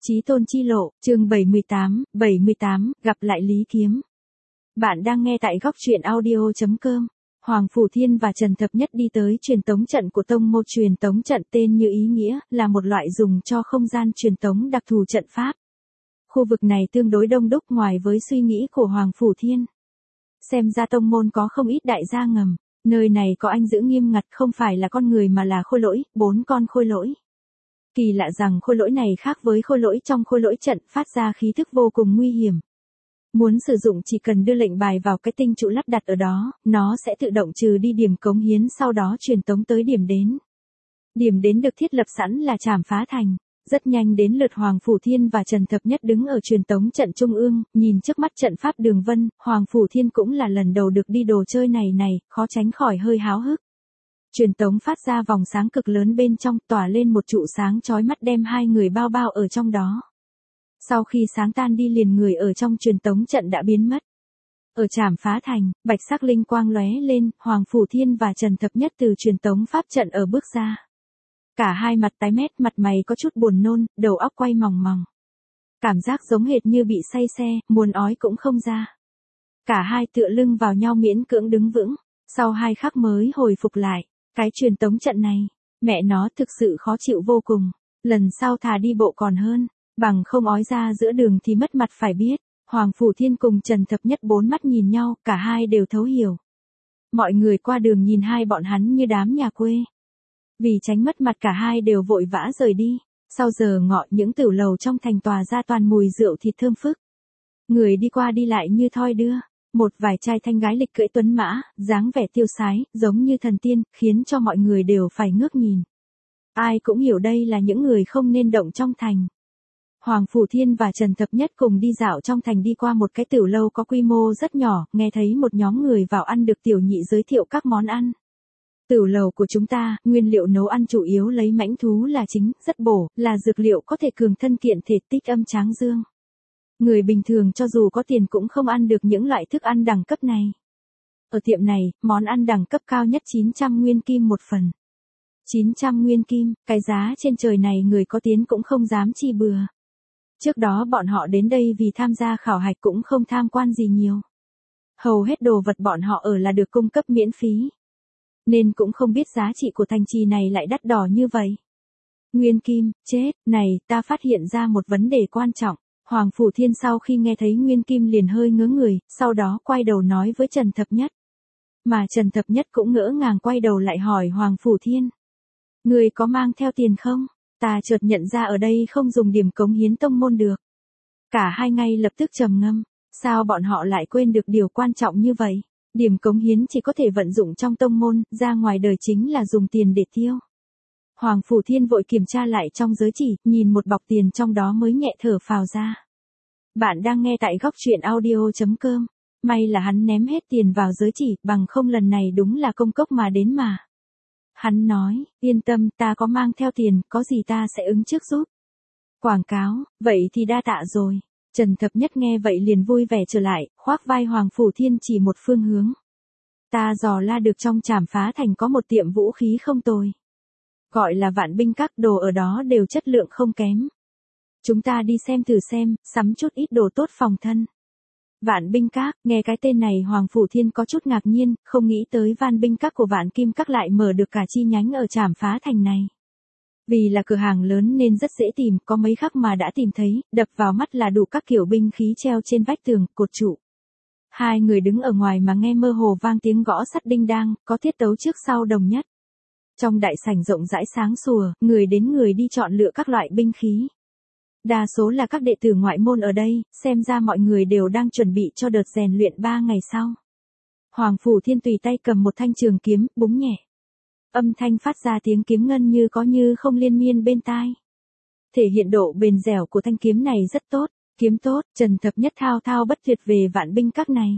Chí tôn chi lộ, chương 78, gặp lại Lý Kiếm. Bạn đang nghe tại góc truyện audio.com. Hoàng Phủ Thiên và Trần Thập Nhất đi tới truyền tống trận của tông môn. Truyền tống trận tên như ý nghĩa, là một loại dùng cho không gian truyền tống đặc thù trận pháp. Khu vực này tương đối đông đúc ngoài với suy nghĩ của Hoàng Phủ Thiên. Xem ra tông môn có không ít đại gia ngầm, nơi này có anh giữ nghiêm ngặt, không phải là con người mà là khôi lỗi, 4 con khôi lỗi. Kỳ lạ rằng khôi lỗi này khác với khôi lỗi trong khôi lỗi trận, phát ra khí thức vô cùng nguy hiểm. Muốn sử dụng chỉ cần đưa lệnh bài vào cái tinh trụ lắp đặt ở đó, nó sẽ tự động trừ đi điểm cống hiến, sau đó truyền tống tới điểm đến. Điểm đến được thiết lập sẵn là Trảm Phá Thành. Rất nhanh đến lượt Hoàng Phủ Thiên và Trần Thập Nhất đứng ở truyền tống trận trung ương, nhìn trước mắt trận pháp đường vân. Hoàng Phủ Thiên cũng là lần đầu được đi đồ chơi này, khó tránh khỏi hơi háo hức. Truyền tống phát ra vòng sáng cực lớn bên trong, tỏa lên một trụ sáng chói mắt đem hai người bao bao ở trong đó. Sau khi sáng tan đi liền người ở trong truyền tống trận đã biến mất. Ở Trảm Phá Thành, bạch sắc linh quang lóe lên, Hoàng Phủ Thiên và Trần Thập Nhất từ truyền tống pháp trận ở bước ra. Cả hai mặt tái mét, mặt mày có chút buồn nôn, đầu óc quay mòng mòng. Cảm giác giống hệt như bị say xe, muốn ói cũng không ra. Cả hai tựa lưng vào nhau miễn cưỡng đứng vững, sau 2 khắc mới hồi phục lại. Cái truyền tống trận này, mẹ nó thực sự khó chịu vô cùng. Lần sau thà đi bộ còn hơn, bằng không ói ra giữa đường thì mất mặt phải biết. Hoàng Phủ Thiên cùng Trần Thập Nhất 4 mắt nhìn nhau, cả hai đều thấu hiểu. Mọi người qua đường nhìn hai bọn hắn như đám nhà quê. Vì tránh mất mặt cả hai đều vội vã rời đi. Sau giờ ngọ những tửu lầu trong thành tỏa ra toàn mùi rượu thịt thơm phức. Người đi qua đi lại như thoi đưa. Một vài trai thanh gái lịch cưỡi tuấn mã, dáng vẻ tiêu sái, giống như thần tiên, khiến cho mọi người đều phải ngước nhìn. Ai cũng hiểu đây là những người không nên động trong thành. Hoàng Phủ Thiên và Trần Thập Nhất cùng đi dạo trong thành, đi qua một cái tửu lâu có quy mô rất nhỏ, nghe thấy một nhóm người vào ăn được tiểu nhị giới thiệu các món ăn. Tửu lầu của chúng ta, nguyên liệu nấu ăn chủ yếu lấy mãnh thú là chính, rất bổ, là dược liệu có thể cường thân kiện thể, tích âm tráng dương. Người bình thường cho dù có tiền cũng không ăn được những loại thức ăn đẳng cấp này. Ở tiệm này, món ăn đẳng cấp cao nhất 900 nguyên kim một phần. 900 nguyên kim, cái giá trên trời này người có tiền cũng không dám chi bừa. Trước đó bọn họ đến đây vì tham gia khảo hạch cũng không tham quan gì nhiều. Hầu hết đồ vật bọn họ ở là được cung cấp miễn phí. Nên cũng không biết giá trị của thành trì này lại đắt đỏ như vậy. Nguyên kim, chết, này, ta phát hiện ra một vấn đề quan trọng. Hoàng Phủ Thiên sau khi nghe thấy nguyên kim liền hơi ngớ người, sau đó quay đầu nói với Trần Thập Nhất. Mà Trần Thập Nhất cũng ngỡ ngàng quay đầu lại hỏi Hoàng Phủ Thiên. Người có mang theo tiền không? Ta chợt nhận ra ở đây không dùng điểm cống hiến tông môn được. Cả hai ngay lập tức trầm ngâm, sao bọn họ lại quên được điều quan trọng như vậy? Điểm cống hiến chỉ có thể vận dụng trong tông môn, ra ngoài đời chính là dùng tiền để tiêu. Hoàng Phủ Thiên vội kiểm tra lại trong giới chỉ, nhìn một bọc tiền trong đó mới nhẹ thở phào ra. Bạn đang nghe tại góc truyện audio.com. May là hắn ném hết tiền vào giới chỉ, bằng không lần này đúng là công cốc mà đến mà. Hắn nói, yên tâm, ta có mang theo tiền, có gì ta sẽ ứng trước giúp. Quảng cáo, vậy thì đa tạ rồi. Trần Thập Nhất nghe vậy liền vui vẻ trở lại, khoác vai Hoàng Phủ Thiên chỉ một phương hướng. Ta dò la được trong Trảm Phá Thành có một tiệm vũ khí không tồi. Gọi là Vạn Binh Các, đồ ở đó đều chất lượng không kém. Chúng ta đi xem thử xem, sắm chút ít đồ tốt phòng thân. Vạn Binh Các, nghe cái tên này Hoàng Phủ Thiên có chút ngạc nhiên, không nghĩ tới Vạn Binh Các của Vạn Kim Các lại mở được cả chi nhánh ở Trảm Phá Thành này. Vì là cửa hàng lớn nên rất dễ tìm, có mấy khắc mà đã tìm thấy, đập vào mắt là đủ các kiểu binh khí treo trên vách tường, cột trụ. Hai người đứng ở ngoài mà nghe mơ hồ vang tiếng gõ sắt đinh đang, có tiết tấu trước sau đồng nhất. Trong đại sảnh rộng rãi sáng sủa, người đến người đi chọn lựa các loại binh khí. Đa số là các đệ tử ngoại môn ở đây, xem ra mọi người đều đang chuẩn bị cho đợt rèn luyện 3 ngày sau. Hoàng Phủ Thiên tùy tay cầm một thanh trường kiếm, búng nhẹ. Âm thanh phát ra tiếng kiếm ngân như có như không liên miên bên tai. Thể hiện độ bền dẻo của thanh kiếm này rất tốt, kiếm tốt, Trần Thập Nhất thao thao bất tuyệt về Vạn Binh Các này.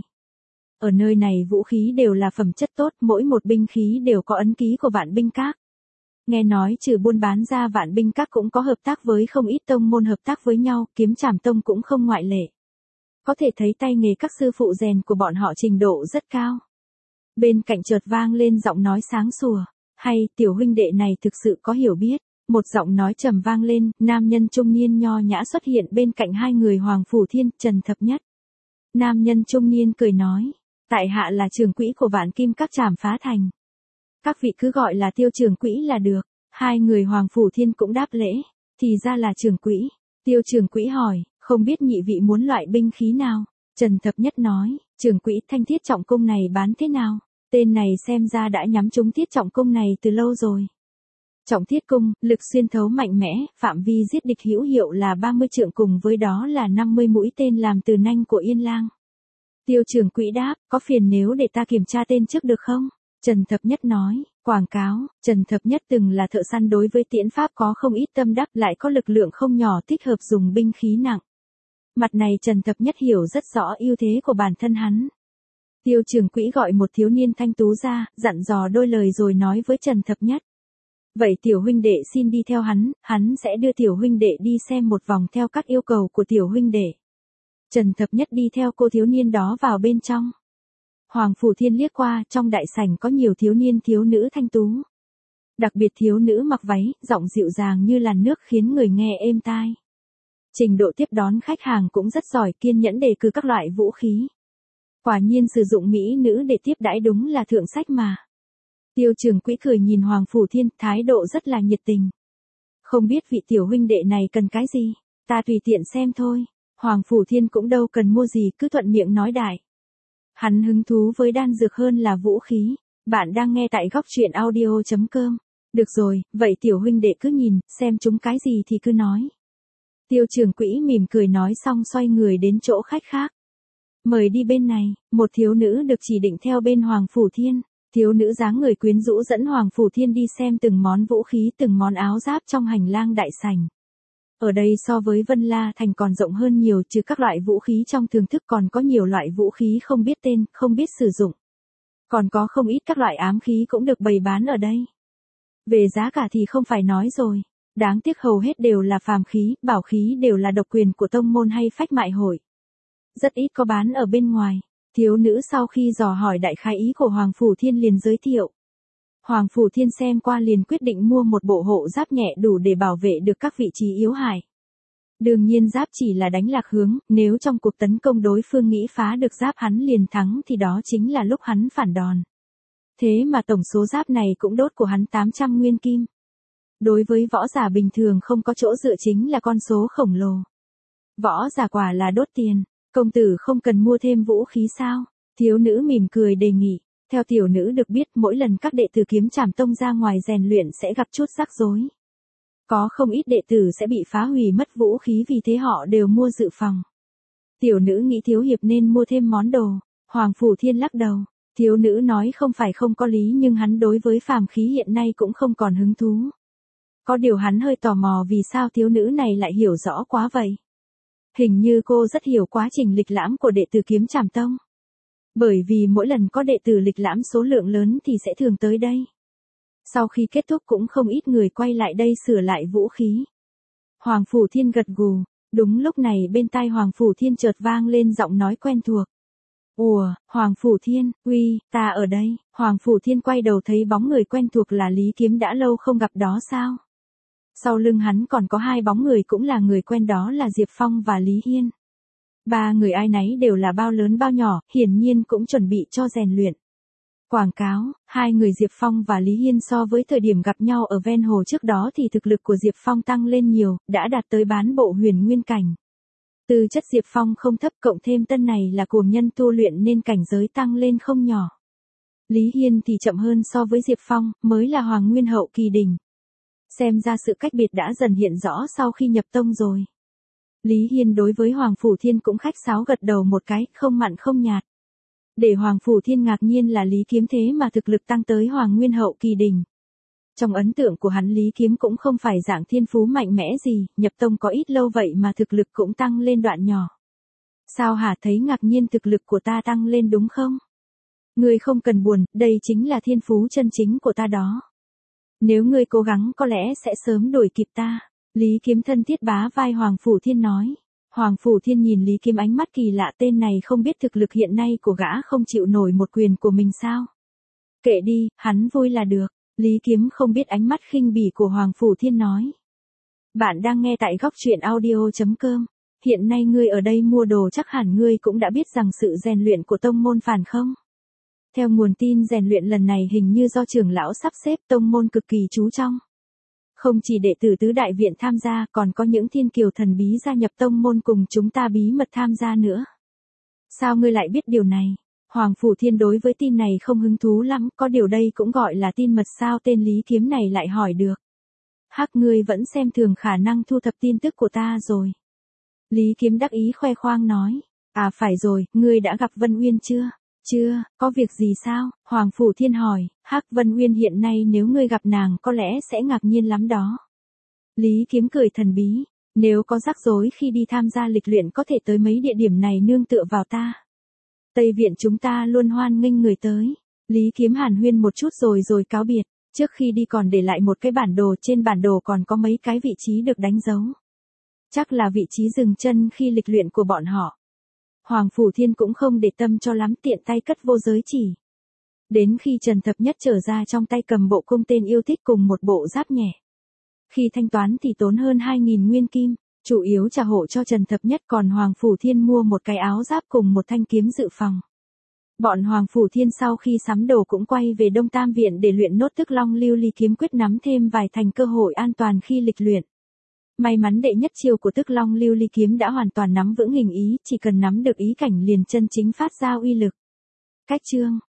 Ở nơi này vũ khí đều là phẩm chất tốt, mỗi một binh khí đều có ấn ký của Vạn Binh Các. Nghe nói trừ buôn bán ra Vạn Binh Các cũng có hợp tác với không ít tông môn hợp tác với nhau, Kiếm Trảm Tông cũng không ngoại lệ. Có thể thấy tay nghề các sư phụ rèn của bọn họ trình độ rất cao. Bên cạnh chợt vang lên giọng nói sáng sủa, hay tiểu huynh đệ này thực sự có hiểu biết, Một giọng nói trầm vang lên, nam nhân trung niên nho nhã xuất hiện bên cạnh hai người Hoàng Phủ Thiên, Trần Thập Nhất. Nam nhân trung niên cười nói, tại hạ là trưởng quỹ của Vạn Kim Các Trảm Phá Thành. Các vị cứ gọi là Tiêu trưởng quỹ là được. Hai người Hoàng Phủ Thiên cũng đáp lễ, thì ra là trưởng quỹ. Tiêu trưởng quỹ hỏi, không biết nhị vị muốn loại binh khí nào? Trần Thập Nhất nói, trưởng quỹ Thanh Thiết Trọng Cung này bán thế nào? Tên này xem ra đã nhắm trúng Thiết Trọng Cung này từ lâu rồi. Trọng Thiết Cung, lực xuyên thấu mạnh mẽ, phạm vi giết địch hữu hiệu là 30 trượng cùng với đó là 50 mũi tên làm từ nanh của Yên Lang. Tiêu trưởng quỹ đáp, có phiền nếu để ta kiểm tra tên trước được không? Trần Thập Nhất nói, quảng cáo, Trần Thập Nhất từng là thợ săn đối với tiễn pháp có không ít tâm đắc lại có lực lượng không nhỏ thích hợp dùng binh khí nặng. Mặt này Trần Thập Nhất hiểu rất rõ ưu thế của bản thân hắn. Tiêu trưởng quỹ gọi một thiếu niên thanh tú ra, dặn dò đôi lời rồi nói với Trần Thập Nhất. Vậy tiểu huynh đệ xin đi theo hắn sẽ đưa tiểu huynh đệ đi xem một vòng theo các yêu cầu của tiểu huynh đệ. Trần Thập Nhất đi theo cô thiếu niên đó vào bên trong. Hoàng Phủ Thiên liếc qua, trong đại sảnh có nhiều thiếu niên thiếu nữ thanh tú. Đặc biệt thiếu nữ mặc váy, giọng dịu dàng như làn nước khiến người nghe êm tai. Trình độ tiếp đón khách hàng cũng rất giỏi, kiên nhẫn đề cử các loại vũ khí. Quả nhiên sử dụng mỹ nữ để tiếp đãi đúng là thượng sách mà. Tiêu trưởng quỹ cười nhìn Hoàng Phủ Thiên, thái độ rất là nhiệt tình. Không biết vị tiểu huynh đệ này cần cái gì, ta tùy tiện xem thôi. Hoàng Phủ Thiên cũng đâu cần mua gì, cứ thuận miệng nói đại. Hắn hứng thú với đan dược hơn là vũ khí. Bạn đang nghe tại góc truyện audio.com. Được rồi, vậy tiểu huynh đệ cứ nhìn, xem chúng cái gì thì cứ nói. Tiêu trưởng quỹ mỉm cười nói xong xoay người đến chỗ khách khác. Mời đi bên này, một thiếu nữ được chỉ định theo bên Hoàng Phủ Thiên. Thiếu nữ dáng người quyến rũ dẫn Hoàng Phủ Thiên đi xem từng món vũ khí, từng món áo giáp trong hành lang đại sảnh. Ở đây so với Vân La Thành còn rộng hơn nhiều, trừ các loại vũ khí trong thưởng thức còn có nhiều loại vũ khí không biết tên, không biết sử dụng. Còn có không ít các loại ám khí cũng được bày bán ở đây. Về giá cả thì không phải nói rồi. Đáng tiếc hầu hết đều là phàm khí, bảo khí đều là độc quyền của tông môn hay phách mại hội. Rất ít có bán ở bên ngoài. Thiếu nữ sau khi dò hỏi đại khái ý của Hoàng Phủ Thiên liền giới thiệu. Hoàng Phủ Thiên xem qua liền quyết định mua một bộ hộ giáp nhẹ đủ để bảo vệ được các vị trí yếu hại. Đương nhiên giáp chỉ là đánh lạc hướng, nếu trong cuộc tấn công đối phương nghĩ phá được giáp hắn liền thắng thì đó chính là lúc hắn phản đòn. Thế mà tổng số giáp này cũng đốt của hắn 800 nguyên kim. Đối với võ giả bình thường không có chỗ dựa chính là con số khổng lồ. Võ giả quả là đốt tiền, công tử không cần mua thêm vũ khí sao? Thiếu nữ mỉm cười đề nghị. Theo tiểu nữ được biết mỗi lần các đệ tử Kiếm Trảm Tông ra ngoài rèn luyện sẽ gặp chút rắc rối. Có không ít đệ tử sẽ bị phá hủy mất vũ khí vì thế họ đều mua dự phòng. Tiểu nữ nghĩ thiếu hiệp nên mua thêm món đồ. Hoàng Phủ Thiên lắc đầu. Thiếu nữ nói không phải không có lý nhưng hắn đối với phàm khí hiện nay cũng không còn hứng thú. Có điều hắn hơi tò mò vì sao thiếu nữ này lại hiểu rõ quá vậy. Hình như cô rất hiểu quá trình lịch lãm của đệ tử Kiếm Trảm Tông. Bởi vì mỗi lần có đệ tử lịch lãm số lượng lớn thì sẽ thường tới đây. Sau khi kết thúc cũng không ít người quay lại đây sửa lại vũ khí. Hoàng Phủ Thiên gật gù. Đúng lúc này bên tai Hoàng Phủ Thiên chợt vang lên giọng nói quen thuộc. Ủa, Hoàng Phủ Thiên, uy, ta ở đây. Hoàng Phủ Thiên quay đầu thấy bóng người quen thuộc là Lý Kiếm đã lâu không gặp đó sao? Sau lưng hắn còn có hai bóng người cũng là người quen đó là Diệp Phong và Lý Hiên. Ba người ai nấy đều là bao lớn bao nhỏ, hiển nhiên cũng chuẩn bị cho rèn luyện. Quảng cáo, hai người Diệp Phong và Lý Hiên so với thời điểm gặp nhau ở ven hồ trước đó thì thực lực của Diệp Phong tăng lên nhiều, đã đạt tới bán bộ huyền nguyên cảnh. Tư chất Diệp Phong không thấp cộng thêm tân này là cuồng nhân tu luyện nên cảnh giới tăng lên không nhỏ. Lý Hiên thì chậm hơn so với Diệp Phong, mới là Hoàng Nguyên hậu kỳ đỉnh. Xem ra sự cách biệt đã dần hiện rõ sau khi nhập tông rồi. Lý Hiên đối với Hoàng Phủ Thiên cũng khách sáo gật đầu một cái, không mặn không nhạt. Để Hoàng Phủ Thiên ngạc nhiên là Lý Kiếm thế mà thực lực tăng tới Hoàng Nguyên hậu kỳ đỉnh. Trong ấn tượng của hắn Lý Kiếm cũng không phải dạng thiên phú mạnh mẽ gì, nhập tông có ít lâu vậy mà thực lực cũng tăng lên đoạn nhỏ. Sao hả, thấy ngạc nhiên thực lực của ta tăng lên đúng không? Ngươi không cần buồn, đây chính là thiên phú chân chính của ta đó. Nếu ngươi cố gắng có lẽ sẽ sớm đuổi kịp ta. Lý Kiếm thân thiết bá vai Hoàng Phủ Thiên nói. Hoàng Phủ Thiên nhìn Lý Kiếm ánh mắt kỳ lạ, tên này không biết thực lực hiện nay của gã không chịu nổi một quyền của mình sao? Kệ đi, hắn vui là được. Lý Kiếm không biết ánh mắt khinh bỉ của Hoàng Phủ Thiên nói. Bạn đang nghe tại góc truyện audio.com. Hiện nay ngươi ở đây mua đồ chắc hẳn ngươi cũng đã biết rằng sự rèn luyện của tông môn phản không? Theo nguồn tin rèn luyện lần này hình như do trưởng lão sắp xếp, tông môn cực kỳ chú trọng. Không chỉ đệ tử tứ đại viện tham gia, còn có những thiên kiều thần bí gia nhập tông môn cùng chúng ta bí mật tham gia nữa. Sao ngươi lại biết điều này? Hoàng Phủ Thiên đối với tin này không hứng thú lắm, có điều đây cũng gọi là tin mật sao? Tên Lý Kiếm này lại hỏi được. Hắc, ngươi vẫn xem thường khả năng thu thập tin tức của ta rồi. Lý Kiếm đắc ý khoe khoang nói. À phải rồi, ngươi đã gặp Vân Uyên chưa? Chưa, có việc gì sao? Hoàng Phủ Thiên hỏi. Hắc, Vân Uyên hiện nay nếu ngươi gặp nàng có lẽ sẽ ngạc nhiên lắm đó. Lý Kiếm cười thần bí. Nếu có rắc rối khi đi tham gia lịch luyện có thể tới mấy địa điểm này nương tựa vào ta. Tây viện chúng ta luôn hoan nghênh người tới. Lý Kiếm hàn huyên một chút rồi cáo biệt. Trước khi đi còn để lại một cái bản đồ, trên bản đồ còn có mấy cái vị trí được đánh dấu. Chắc là vị trí dừng chân khi lịch luyện của bọn họ. Hoàng Phủ Thiên cũng không để tâm cho lắm, tiện tay cất vô giới chỉ. Đến khi Trần Thập Nhất trở ra trong tay cầm bộ cung tên yêu thích cùng một bộ giáp nhẹ. Khi thanh toán thì tốn hơn 2.000 nguyên kim, chủ yếu trả hộ cho Trần Thập Nhất, còn Hoàng Phủ Thiên mua một cái áo giáp cùng một thanh kiếm dự phòng. Bọn Hoàng Phủ Thiên sau khi sắm đồ cũng quay về Đông Tam Viện để luyện nốt Tức Long Lưu Ly kiếm quyết, nắm thêm vài thành cơ hội an toàn khi lịch luyện. May mắn đệ nhất chiêu của Tức Long Lưu Ly kiếm đã hoàn toàn nắm vững hình ý, chỉ cần nắm được ý cảnh liền chân chính phát ra uy lực. Cách chương